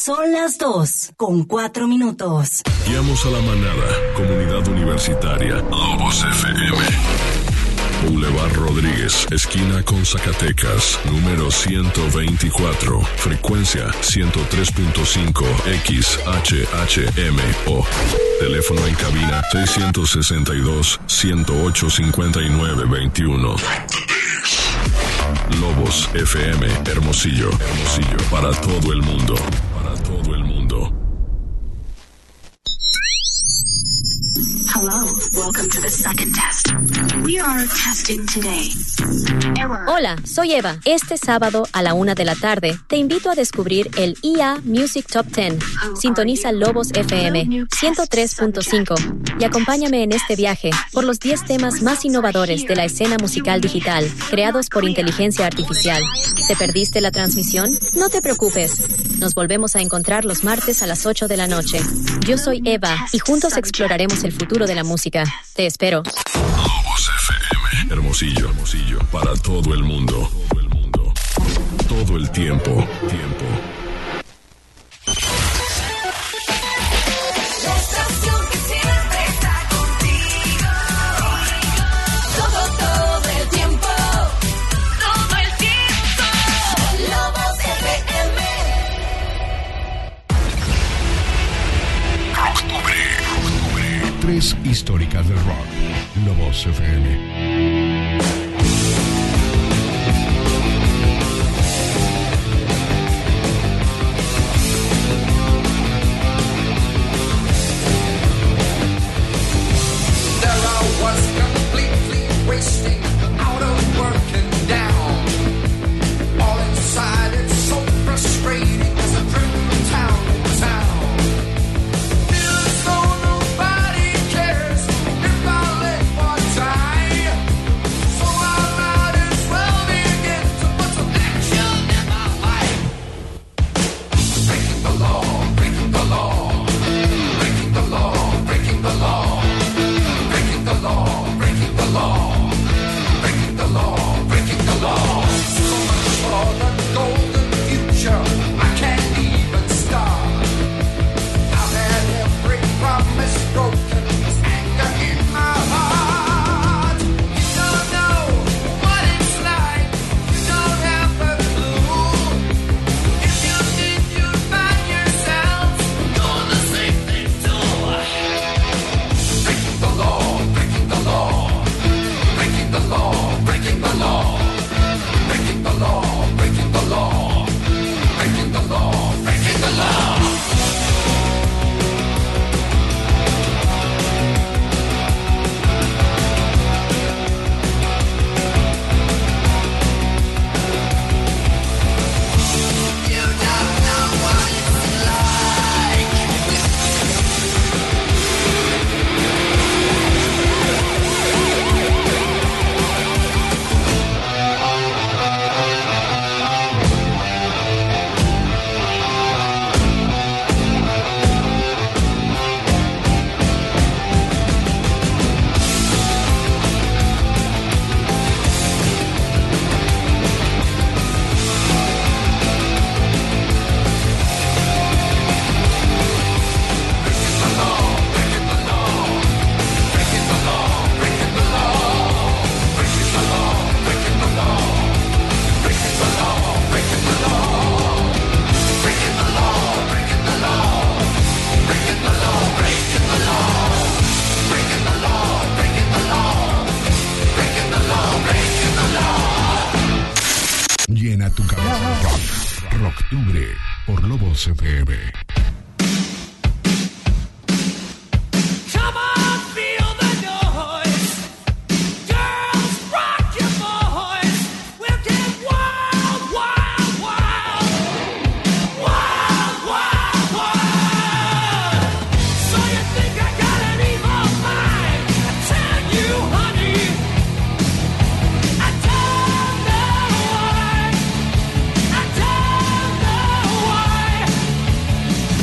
Son las 2:04. Guiamos a la manada, comunidad universitaria, Lobos FM. Boulevard Rodríguez, esquina con Zacatecas, número 124, frecuencia 103.5 XHHMO. Teléfono en cabina 662-108-5921. Lobos FM, Hermosillo, para todo el mundo, Hello, welcome to the second test. We are testing today. Error. Hola, soy Eva. Este sábado a la 1 de la tarde te invito a descubrir el IA Music Top 10. Sintoniza Lobos FM 103.5 y acompáñame en este viaje por los 10 temas más innovadores de la escena musical digital, creados por inteligencia artificial. ¿Te perdiste la transmisión? No te preocupes. Nos volvemos a encontrar los martes a las 8 de la noche. Yo soy Eva y juntos exploraremos el futuro de la música. Te espero. Lobos FM, Hermosillo, para todo el mundo, todo el tiempo. La estación que siempre está contigo. Todo el tiempo. Todo el tiempo. Lobos FM. Octubre. 3 históricas del rock. Lobos FM. Wasting out of work and down. All inside, it's so frustrating as I drift from town to town. Feels as though nobody cares if I live or die. So I might as well begin to put some action in my life. Breaking the law, breaking the law, breaking the law, breaking the law, breaking the law, breaking the law. Breaking the law. So much for the golden future, I can't even start. I've had every promise broken, there's anger in my heart. You don't know what it's like, you don't have a clue. If you did, you'd find yourself doing the same thing too. Breaking the law, breaking the law, breaking the law. Breaking the law, breaking the law, breaking the law, breaking the law, breaking the law. You don't know what it's like. Llena tu cabeza de rock. Rocktubre por Lobos FM. Come on, feel the noise. Girls, rock your voice. We'll get wild, wild, wild. Wild, wild, wild. So you think I got an evil mind? I tell you, honey, I don't know why. I don't know why.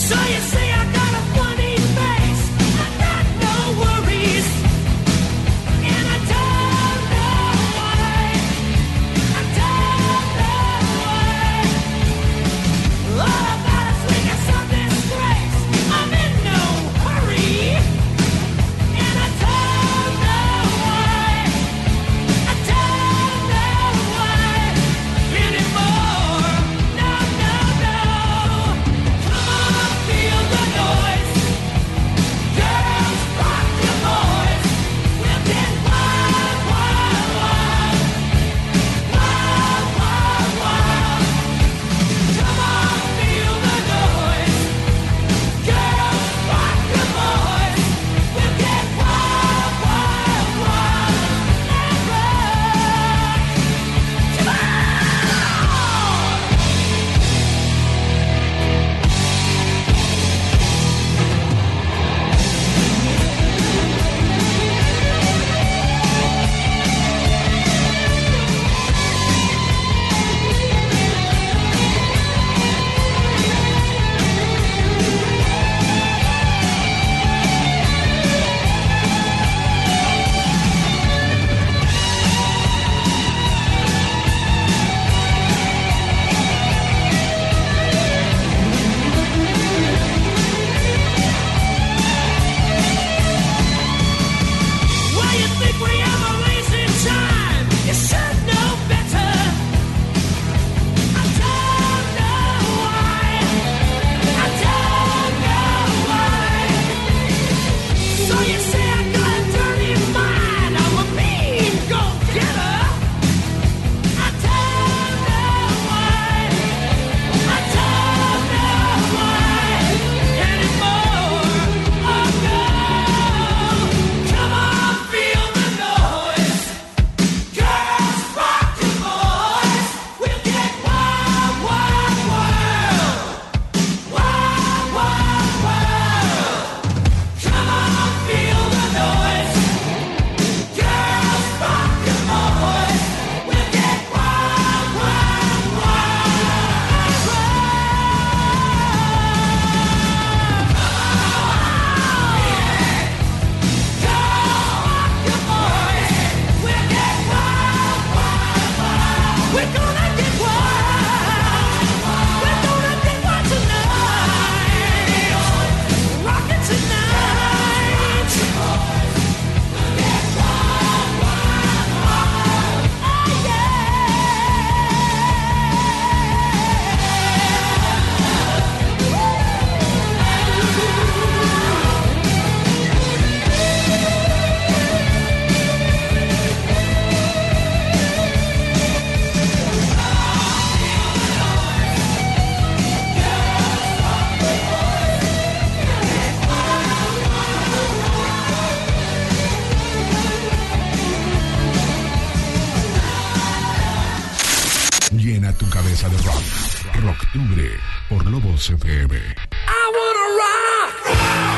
Rocktubre por Lobos FM. I wanna rock.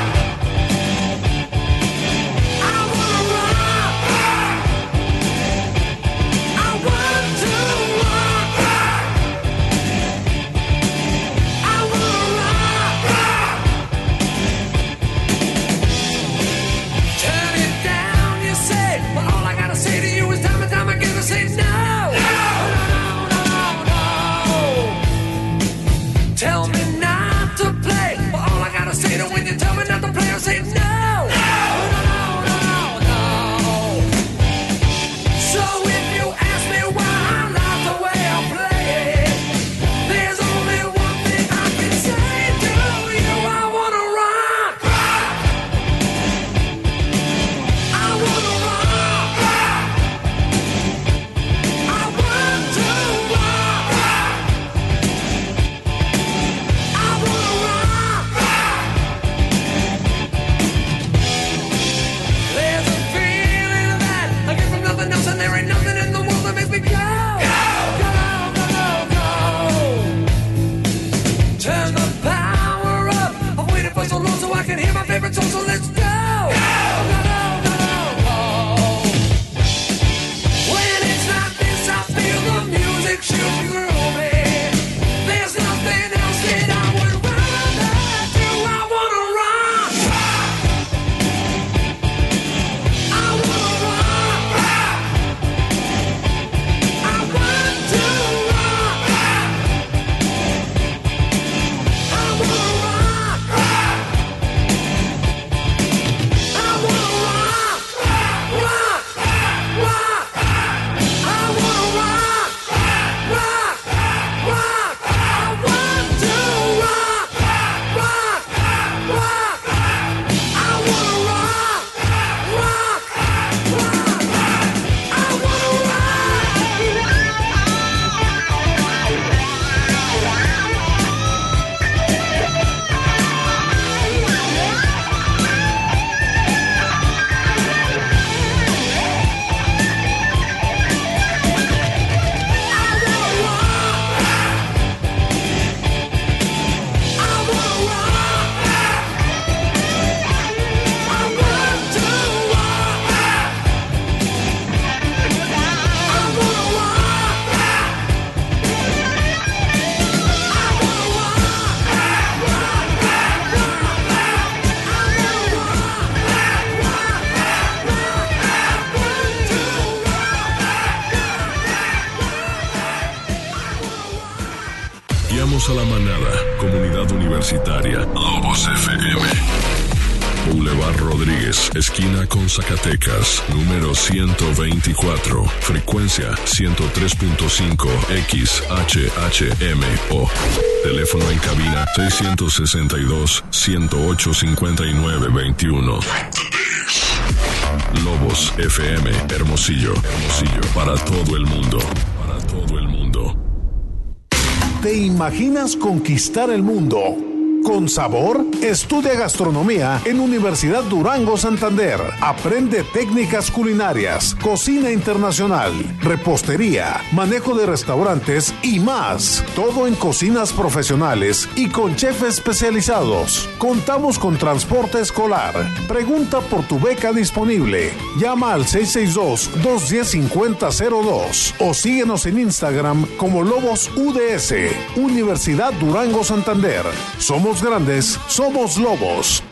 I wanna rock. I want to rock. I wanna rock. Turn it down, you say, but all I gotta say to you is time and time again to say no. Tell me not to play, but all I gotta Universitaria. Lobos FM. Boulevard Rodríguez, esquina con Zacatecas, número 124, frecuencia 103.5 XHHMO. Teléfono en cabina 662-108-5921. Lobos FM, Hermosillo, para todo el mundo, ¿Te imaginas conquistar el mundo con sabor? Estudia gastronomía en Universidad Durango Santander. Aprende técnicas culinarias, cocina internacional, repostería, manejo de restaurantes y más. Todo en cocinas profesionales y con chefs especializados. Contamos con transporte escolar. Pregunta por tu beca disponible. Llama al 662-210-5002 o síguenos en Instagram como Lobos UDS. Universidad Durango Santander. Somos grandes, somos lobos.